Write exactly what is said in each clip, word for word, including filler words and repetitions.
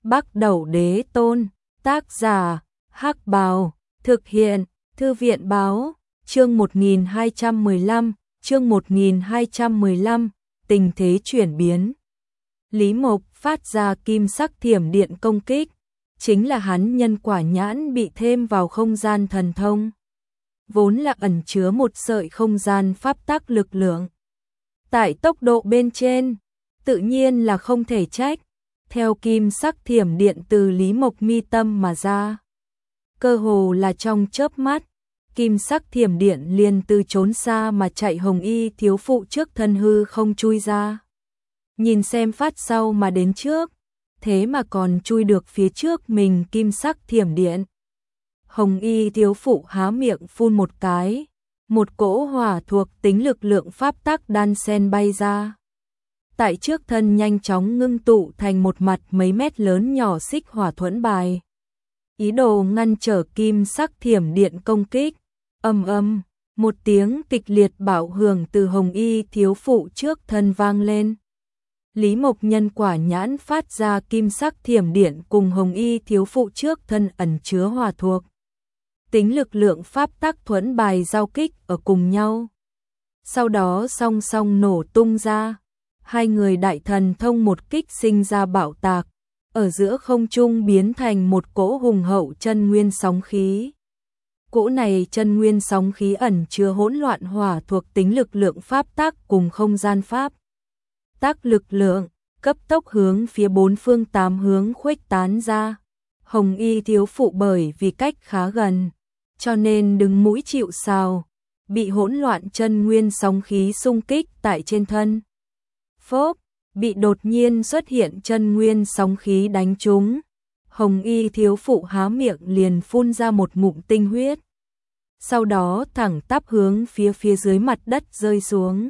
Bắc Đẩu Đế Tôn, tác giả, Hắc Bào, thực hiện, Thư viện Báo, chương một nghìn hai trăm mười lăm, chương một nghìn hai trăm mười lăm, tình thế chuyển biến. Lý Mộc phát ra kim sắc thiểm điện công kích, chính là hắn nhân quả nhãn bị thêm vào không gian thần thông. Vốn là ẩn chứa một sợi không gian pháp tắc lực lượng. Tại tốc độ bên trên, tự nhiên là không thể trách, theo kim sắc thiểm điện từ Lý Mộc mi tâm mà ra. Cơ hồ là trong chớp mắt, kim sắc thiểm điện liền từ trốn xa mà chạy Hồng Y thiếu phụ trước thân hư không chui ra. Nhìn xem phát sau mà đến trước, thế mà còn chui được phía trước mình kim sắc thiểm điện. Hồng Y thiếu phụ há miệng phun một cái, một cỗ hỏa thuộc tính lực lượng pháp tắc đan sen bay ra. Tại trước thân nhanh chóng ngưng tụ thành một mặt mấy mét lớn nhỏ xích hỏa thuẫn bài. Ý đồ ngăn trở kim sắc thiểm điện công kích. Ầm ầm, một tiếng kịch liệt bạo hưởng từ Hồng Y thiếu phụ trước thân vang lên. Lý Mộc nhân quả nhãn phát ra kim sắc thiểm điện cùng Hồng Y thiếu phụ trước thân ẩn chứa hỏa thuộc tính lực lượng pháp tắc thuẫn bài giao kích ở cùng nhau. Sau đó song song nổ tung ra, hai người đại thần thông một kích sinh ra bạo tạc, ở giữa không trung biến thành một cỗ hùng hậu chân nguyên sóng khí. Cỗ này chân nguyên sóng khí ẩn chứa hỗn loạn hỏa thuộc tính lực lượng pháp tắc cùng không gian pháp tắc lực lượng, cấp tốc hướng phía bốn phương tám hướng khuếch tán ra. Hồng Y thiếu phụ bởi vì cách khá gần, cho nên đứng mũi chịu sào, bị hỗn loạn chân nguyên sóng khí xung kích tại trên thân. Phốp, bị đột nhiên xuất hiện chân nguyên sóng khí đánh trúng. Hồng Y thiếu phụ há miệng liền phun ra một ngụm tinh huyết. Sau đó thẳng tắp hướng phía phía dưới mặt đất rơi xuống.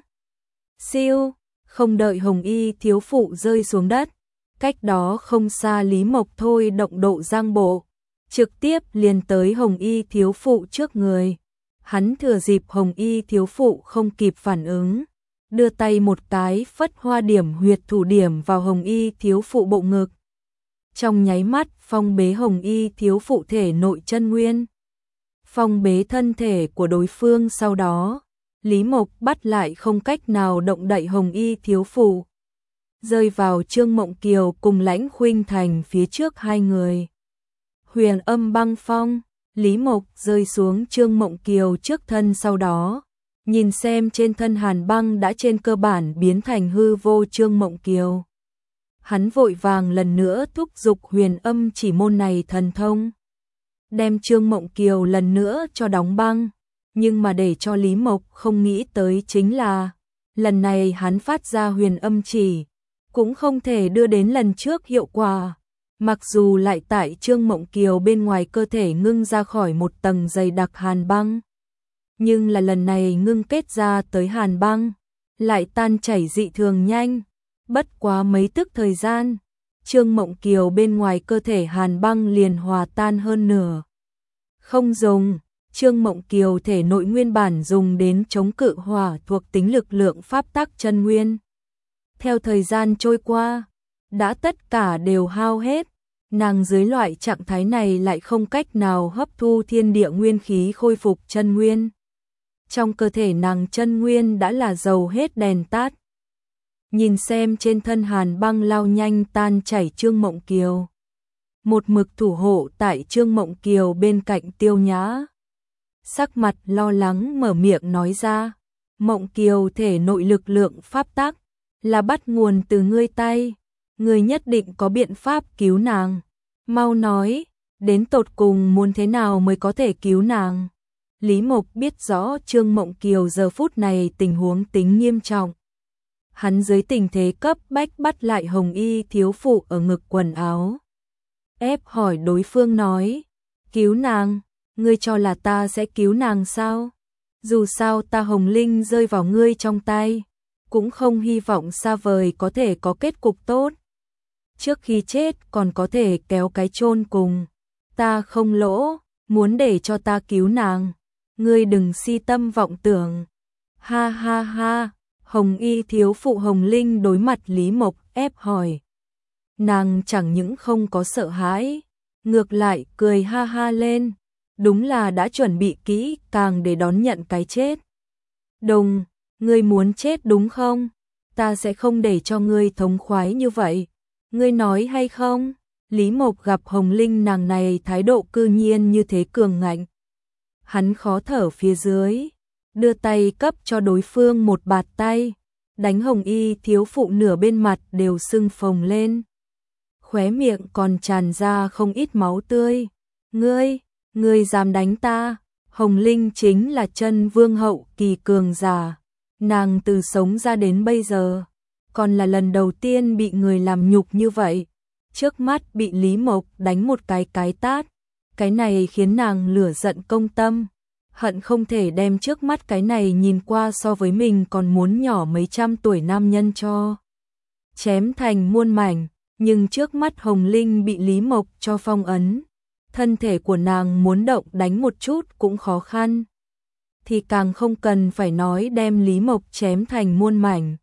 Siêu, không đợi Hồng Y thiếu phụ rơi xuống đất, cách đó không xa Lý Mộc thôi động độ giang bộ, trực tiếp liền tới Hồng Y thiếu phụ trước người. Hắn thừa dịp Hồng Y thiếu phụ không kịp phản ứng, đưa tay một cái phất hoa điểm huyệt thủ điểm vào Hồng Y thiếu phụ bộ ngực. Trong nháy mắt phong bế Hồng Y thiếu phụ thể nội chân nguyên, phong bế thân thể của đối phương. Sau đó Lý Mộc bắt lại không cách nào động đậy Hồng Y thiếu phụ, rơi vào Trương Mộng Kiều cùng Lãnh Khuynh Thành phía trước hai người. Huyền âm băng phong, Lý Mộc rơi xuống Trương Mộng Kiều trước thân, sau đó nhìn xem trên thân hàn băng đã trên cơ bản biến thành hư vô Trương Mộng Kiều. Hắn vội vàng lần nữa thúc giục huyền âm chỉ môn này thần thông, đem Trương Mộng Kiều lần nữa cho đóng băng. Nhưng mà để cho Lý Mộc không nghĩ tới chính là, lần này hắn phát ra huyền âm chỉ, cũng không thể đưa đến lần trước hiệu quả. Mặc dù lại tại Trương Mộng Kiều bên ngoài cơ thể ngưng ra khỏi một tầng dày đặc hàn băng, nhưng là lần này ngưng kết ra tới hàn băng lại tan chảy dị thường nhanh. Bất quá mấy tức thời gian, Trương Mộng Kiều bên ngoài cơ thể hàn băng liền hòa tan hơn nửa. Không dùng, Trương Mộng Kiều thể nội nguyên bản dùng đến chống cự hỏa thuộc tính lực lượng pháp tắc chân nguyên, theo thời gian trôi qua, đã tất cả đều hao hết. Nàng dưới loại trạng thái này lại không cách nào hấp thu thiên địa nguyên khí khôi phục chân nguyên. Trong cơ thể nàng chân nguyên đã là dầu hết đèn tắt. Nhìn xem trên thân hàn băng lao nhanh tan chảy Trương Mộng Kiều, một mực thủ hộ tại Trương Mộng Kiều bên cạnh Tiêu Nhã, sắc mặt lo lắng mở miệng nói ra, Mộng Kiều thể nội lực lượng pháp tắc là bắt nguồn từ ngươi tay, ngươi nhất định có biện pháp cứu nàng. Mau nói, đến tột cùng muốn thế nào mới có thể cứu nàng? Lý Mộc biết rõ Trương Mộng Kiều giờ phút này tình huống tính nghiêm trọng. Hắn dưới tình thế cấp bách bắt lại Hồng Y thiếu phụ ở ngực quần áo, ép hỏi đối phương nói, cứu nàng, ngươi cho là ta sẽ cứu nàng sao? Dù sao ta Hồng Linh rơi vào ngươi trong tay, cũng không hy vọng xa vời có thể có kết cục tốt. Trước khi chết còn có thể kéo cái chôn cùng, ta không lỗ, muốn để cho ta cứu nàng, ngươi đừng si tâm vọng tưởng. Ha ha ha, Hồng Y thiếu phụ Hồng Linh đối mặt Lý Mộc ép hỏi, nàng chẳng những không có sợ hãi, ngược lại cười ha ha lên, đúng là đã chuẩn bị kỹ càng để đón nhận cái chết. Đùng, ngươi muốn chết đúng không? Ta sẽ không để cho ngươi thống khoái như vậy. Ngươi nói hay không? Lý Mộc gặp Hồng Linh nàng này thái độ cư nhiên như thế cường ngạnh. Hắn khó thở phía dưới, đưa tay cấp cho đối phương một bạt tay, đánh Hồng Y thiếu phụ nửa bên mặt đều sưng phồng lên. Khóe miệng còn tràn ra không ít máu tươi. Ngươi, ngươi dám đánh ta? Hồng Linh chính là chân vương hậu kỳ cường giả. Nàng từ sống ra đến bây giờ, còn là lần đầu tiên bị người làm nhục như vậy. Trước mắt bị Lý Mộc đánh một cái cái tát, cái này khiến nàng lửa giận công tâm, hận không thể đem trước mắt cái này nhìn qua so với mình còn muốn nhỏ mấy trăm tuổi nam nhân cho chém thành muôn mảnh, nhưng trước mắt Hồng Linh bị Lý Mộc cho phong ấn, thân thể của nàng muốn động đánh một chút cũng khó khăn, thì càng không cần phải nói đem Lý Mộc chém thành muôn mảnh.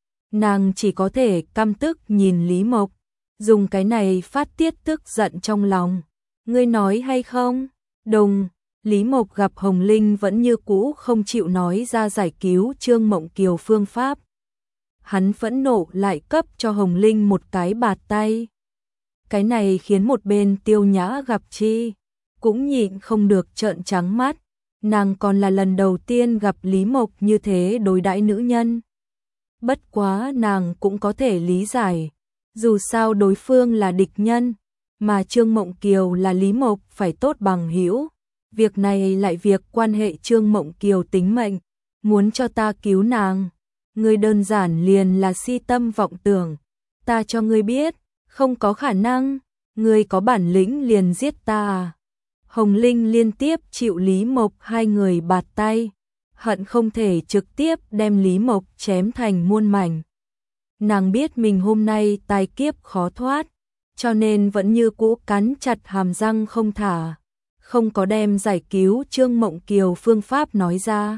Nàng chỉ có thể căm tức nhìn Lý Mộc, dùng cái này phát tiết tức giận trong lòng. Ngươi nói hay không? Đùng, Lý Mộc gặp Hồng Linh vẫn như cũ không chịu nói ra giải cứu Trương Mộng Kiều phương pháp. Hắn phẫn nộ lại cấp cho Hồng Linh một cái bạt tay. Cái này khiến một bên Tiêu Nhã gặp chi, cũng nhịn không được trợn trắng mắt. Nàng còn là lần đầu tiên gặp Lý Mộc như thế đối đãi nữ nhân. Bất quá nàng cũng có thể lý giải, dù sao đối phương là địch nhân, mà Trương Mộng Kiều là Lý Mộc phải tốt bằng hữu. Việc này lại việc quan hệ Trương Mộng Kiều tính mệnh, muốn cho ta cứu nàng. Ngươi đơn giản liền là si tâm vọng tưởng, ta cho ngươi biết, không có khả năng, ngươi có bản lĩnh liền giết ta à. Hồng Linh liên tiếp chịu Lý Mộc hai người bạt tay, hận không thể trực tiếp đem Lý Mộc chém thành muôn mảnh. Nàng biết mình hôm nay tai kiếp khó thoát, cho nên vẫn như cũ cắn chặt hàm răng không thả, không có đem giải cứu Trương Mộng Kiều phương pháp nói ra.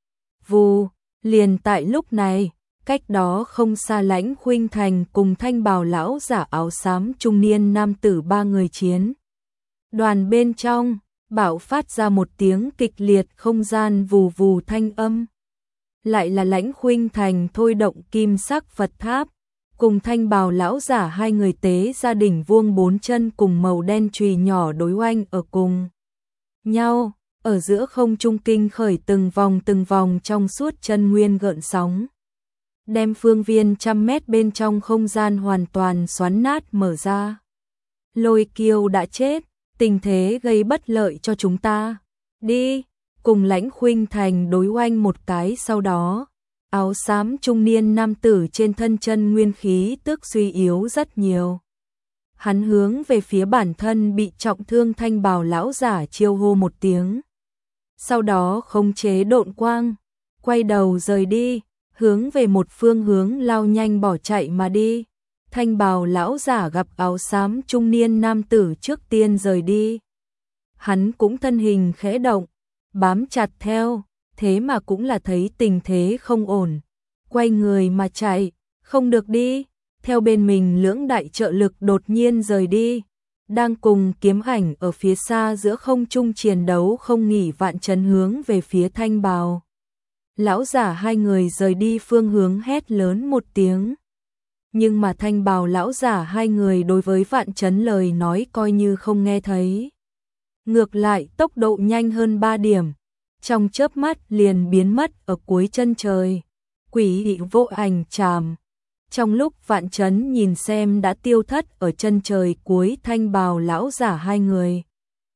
Vù, liền tại lúc này, cách đó không xa Lãnh Khuynh Thành cùng thanh bào lão giả áo xám trung niên nam tử ba người chiến. Đoàn bên trong, bạo phát ra một tiếng kịch liệt không gian vù vù thanh âm. Lại là Lãnh Khuynh Thành thôi động kim sắc Phật tháp, cùng thanh bào lão giả hai người tế gia đình vuông bốn chân cùng màu đen chùy nhỏ đối oanh ở cùng nhau, ở giữa không trung kinh khởi từng vòng từng vòng trong suốt chân nguyên gợn sóng, đem phương viên trăm mét bên trong không gian hoàn toàn xoắn nát mở ra. Lôi Kiều đã chết, tình thế gây bất lợi cho chúng ta. Đi, cùng Lãnh Khuynh Thành đối oanh một cái sau đó, áo xám trung niên nam tử trên thân chân nguyên khí tức suy yếu rất nhiều. Hắn hướng về phía bản thân bị trọng thương thanh bào lão giả chiêu hô một tiếng. Sau đó khống chế độn quang, quay đầu rời đi, hướng về một phương hướng lao nhanh bỏ chạy mà đi. Thanh bào lão giả gặp áo xám trung niên nam tử trước tiên rời đi. Hắn cũng thân hình khẽ động, bám chặt theo, thế mà cũng là thấy tình thế không ổn. Quay người mà chạy, không được đi, theo bên mình lưỡng đại trợ lực đột nhiên rời đi. Đang cùng Kiếm Ảnh ở phía xa giữa không trung chiến đấu không nghỉ vạn chấn hướng về phía thanh bào. Lão giả hai người rời đi phương hướng hét lớn một tiếng. Nhưng mà thanh bào lão giả hai người đối với vạn chấn lời nói coi như không nghe thấy. Ngược lại tốc độ nhanh hơn ba điểm, trong chớp mắt liền biến mất ở cuối chân trời. Quỷ dị vô ảnh trảm. Trong lúc vạn chấn nhìn xem đã tiêu thất ở chân trời cuối thanh bào lão giả hai người.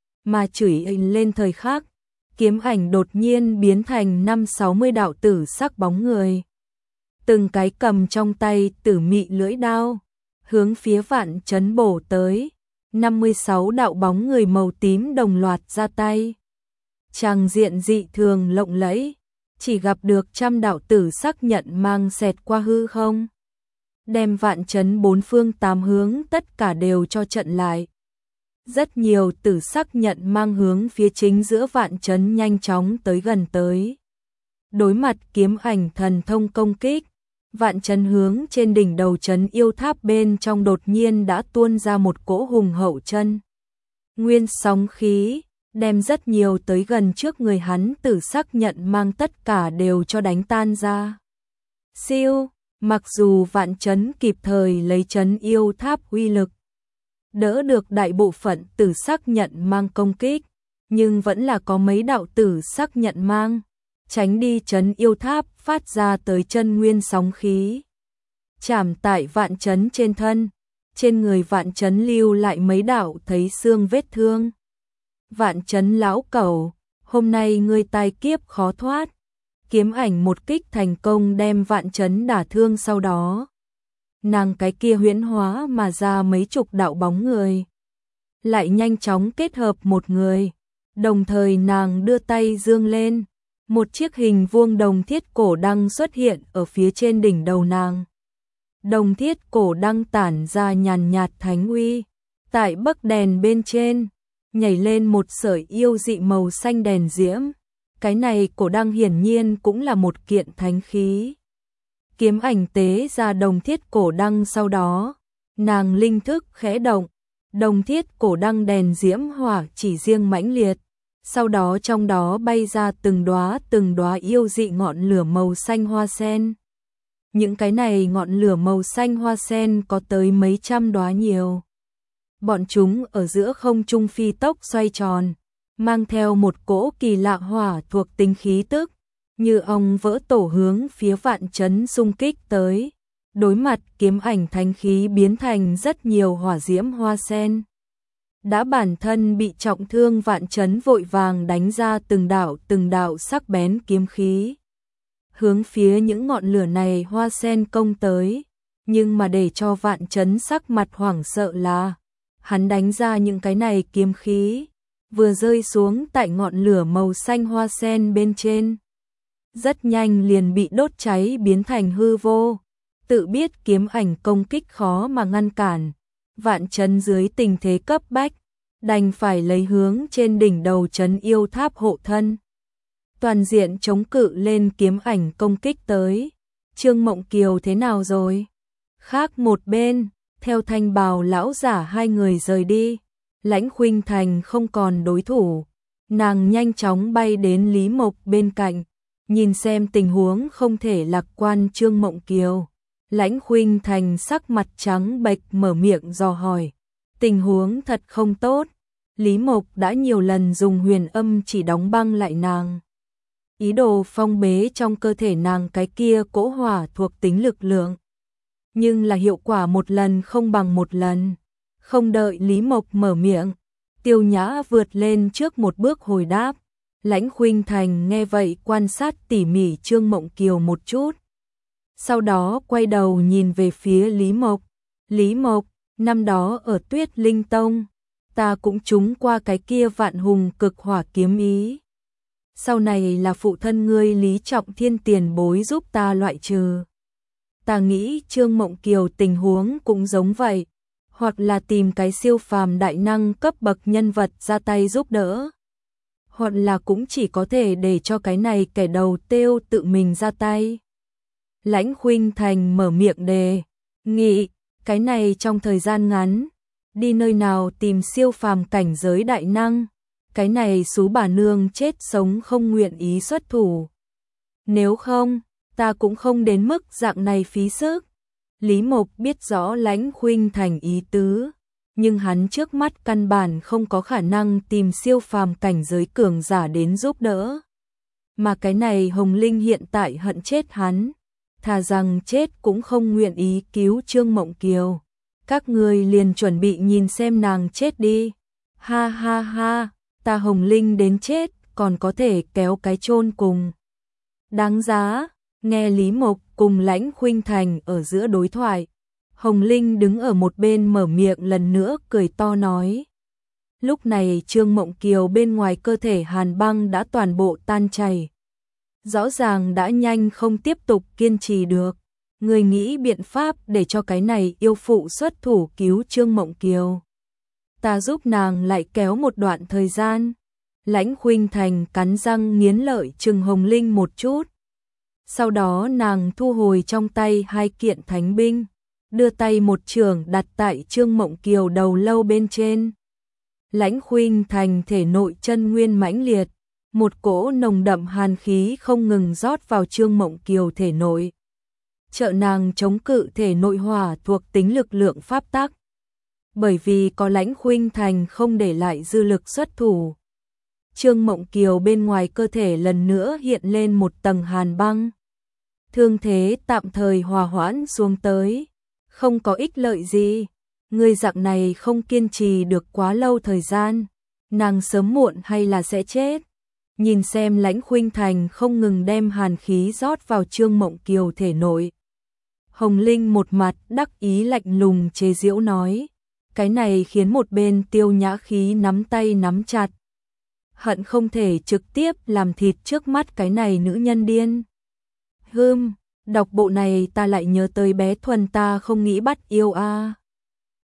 Mà chửi hình lên thời khắc, Kiếm Ảnh đột nhiên biến thành năm sáu mươi đạo tử sắc bóng người. Từng cái cầm trong tay tử mị lưỡi đao, hướng phía vạn chấn bổ tới. năm mươi sáu đạo bóng người màu tím đồng loạt ra tay. Tràng diện dị thường lộng lẫy, chỉ gặp được trăm đạo tử sắc nhận mang xẹt qua hư không. Đem vạn chấn bốn phương tám hướng tất cả đều cho trận lại. Rất nhiều tử sắc nhận mang hướng phía chính giữa vạn chấn nhanh chóng tới gần tới. Đối mặt Kiếm Ảnh thần thông công kích, Vạn Chấn hướng trên đỉnh đầu trấn yêu tháp bên trong đột nhiên đã tuôn ra một cỗ hùng hậu chân nguyên sóng khí, đem rất nhiều tới gần trước người hắn tử sắc nhận mang tất cả đều cho đánh tan ra. Siêu, mặc dù Vạn Chấn kịp thời lấy trấn yêu tháp uy lực, đỡ được đại bộ phận tử sắc nhận mang công kích, nhưng vẫn là có mấy đạo tử sắc nhận mang, tránh đi trấn yêu tháp phát ra tới chân nguyên sóng khí. Chạm tại Vạn Chấn trên thân, trên người Vạn Chấn lưu lại mấy đạo thấy xương vết thương. Vạn Chấn lão cẩu, hôm nay ngươi tai kiếp khó thoát. Kiếm ảnh một kích thành công đem Vạn Chấn đả thương, sau đó nàng cái kia huyễn hóa mà ra mấy chục đạo bóng người, lại nhanh chóng kết hợp một người, đồng thời nàng đưa tay dương lên, một chiếc hình vuông đồng thiết cổ đăng xuất hiện ở phía trên đỉnh đầu nàng. Đồng thiết cổ đăng tản ra nhàn nhạt thánh uy, tại bấc đèn bên trên nhảy lên một sợi yêu dị màu xanh đèn diễm. Cái này cổ đăng hiển nhiên cũng là một kiện thánh khí. Kiếm ảnh tế ra đồng thiết cổ đăng, sau đó nàng linh thức khẽ động, đồng thiết cổ đăng đèn diễm hỏa chỉ riêng mãnh liệt, sau đó trong đó bay ra từng đóa từng đóa yêu dị ngọn lửa màu xanh hoa sen. Những cái này ngọn lửa màu xanh hoa sen có tới mấy trăm đóa nhiều. Bọn chúng ở giữa không trung phi tốc xoay tròn, mang theo một cỗ kỳ lạ hỏa thuộc tính khí tức, như ong vỡ tổ hướng phía Vạn Chấn xung kích tới. Đối mặt kiếm ảnh thánh khí biến thành rất nhiều hỏa diễm hoa sen. Đã bản thân bị trọng thương Vạn Chấn vội vàng đánh ra từng đạo từng đạo sắc bén kiếm khí, hướng phía những ngọn lửa này hoa sen công tới. Nhưng mà để cho Vạn Chấn sắc mặt hoảng sợ là, hắn đánh ra những cái này kiếm khí, vừa rơi xuống tại ngọn lửa màu xanh hoa sen bên trên, rất nhanh liền bị đốt cháy biến thành hư vô. Tự biết kiếm ảnh công kích khó mà ngăn cản, Vạn Chấn dưới tình thế cấp bách, đành phải lấy hướng trên đỉnh đầu trấn yêu tháp hộ thân, toàn diện chống cự lên kiếm ảnh công kích tới. Trương Mộng Kiều thế nào rồi? Khác một bên, theo thanh bào lão giả hai người rời đi, Lãnh Khuynh Thành không còn đối thủ, nàng nhanh chóng bay đến Lý Mộc bên cạnh, nhìn xem tình huống không thể lạc quan Trương Mộng Kiều. Lãnh Khuynh Thành sắc mặt trắng bệch mở miệng dò hỏi, tình huống thật không tốt. Lý Mộc đã nhiều lần dùng huyền âm chỉ đóng băng lại nàng, ý đồ phong bế trong cơ thể nàng cái kia cỗ hỏa thuộc tính lực lượng, nhưng là hiệu quả một lần không bằng một lần. Không đợi Lý Mộc mở miệng, Tiêu Nhã vượt lên trước một bước hồi đáp. Lãnh Khuynh Thành nghe vậy quan sát tỉ mỉ Trương Mộng Kiều một chút, sau đó quay đầu nhìn về phía Lý Mộc. Lý Mộc, năm đó ở Tuyết Linh Tông, ta cũng trúng qua cái kia vạn hùng cực hỏa kiếm ý. Sau này là phụ thân ngươi Lý Trọng Thiên tiền bối giúp ta loại trừ. Ta nghĩ Trương Mộng Kiều tình huống cũng giống vậy, hoặc là tìm cái siêu phàm đại năng cấp bậc nhân vật ra tay giúp đỡ, hoặc là cũng chỉ có thể để cho cái này kẻ đầu tiêu tự mình ra tay. Lãnh Khuynh Thành mở miệng đề nghị, cái này trong thời gian ngắn, đi nơi nào tìm siêu phàm cảnh giới đại năng, cái này xú bà nương chết sống không nguyện ý xuất thủ. Nếu không, ta cũng không đến mức dạng này phí sức. Lý Mộc biết rõ Lãnh Khuynh Thành ý tứ, nhưng hắn trước mắt căn bản không có khả năng tìm siêu phàm cảnh giới cường giả đến giúp đỡ. Mà cái này Hồng Linh hiện tại hận chết hắn, thà rằng chết cũng không nguyện ý cứu Trương Mộng Kiều. Các ngươi liền chuẩn bị nhìn xem nàng chết đi. Ha ha ha, ta Hồng Linh đến chết còn có thể kéo cái chôn cùng. Đáng giá. Nghe Lý Mộc cùng Lãnh Khuynh Thành ở giữa đối thoại, Hồng Linh đứng ở một bên mở miệng lần nữa cười to nói. Lúc này Trương Mộng Kiều bên ngoài cơ thể hàn băng đã toàn bộ tan chảy, rõ ràng đã nhanh không tiếp tục kiên trì được. Người nghĩ biện pháp để cho cái này yêu phụ xuất thủ cứu Trương Mộng Kiều, ta giúp nàng lại kéo một đoạn thời gian. Lãnh Khuynh Thành cắn răng nghiến lợi chừng Hồng Linh một chút, Sau đó nàng thu hồi trong tay hai kiện thánh binh, đưa tay một chưởng đặt tại Trương Mộng Kiều đầu lâu bên trên. Lãnh Khuynh Thành thể nội chân nguyên mãnh liệt, một cỗ nồng đậm hàn khí không ngừng rót vào Trương Mộng Kiều thể nội. Trợ nàng chống cự thể nội hỏa thuộc tính lực lượng pháp tắc. Bởi vì có Lãnh Khuynh Thành không để lại dư lực xuất thủ, Trương Mộng Kiều bên ngoài cơ thể lần nữa hiện lên một tầng hàn băng. Thương thế tạm thời hòa hoãn xuống tới, không có ích lợi gì. Người dạng này không kiên trì được quá lâu thời gian, nàng sớm muộn hay là sẽ chết. Nhìn xem Lãnh Khuynh Thành không ngừng đem hàn khí rót vào Trương Mộng Kiều thể nội. Hồng Linh một mặt đắc ý lạnh lùng chế giễu nói, cái này khiến một bên Tiêu Nhã Khí nắm tay nắm chặt, hận không thể trực tiếp làm thịt trước mắt cái này nữ nhân điên. Hừm, đọc bộ này ta lại nhớ tới bé Thuần ta không nghĩ bắt yêu a. À.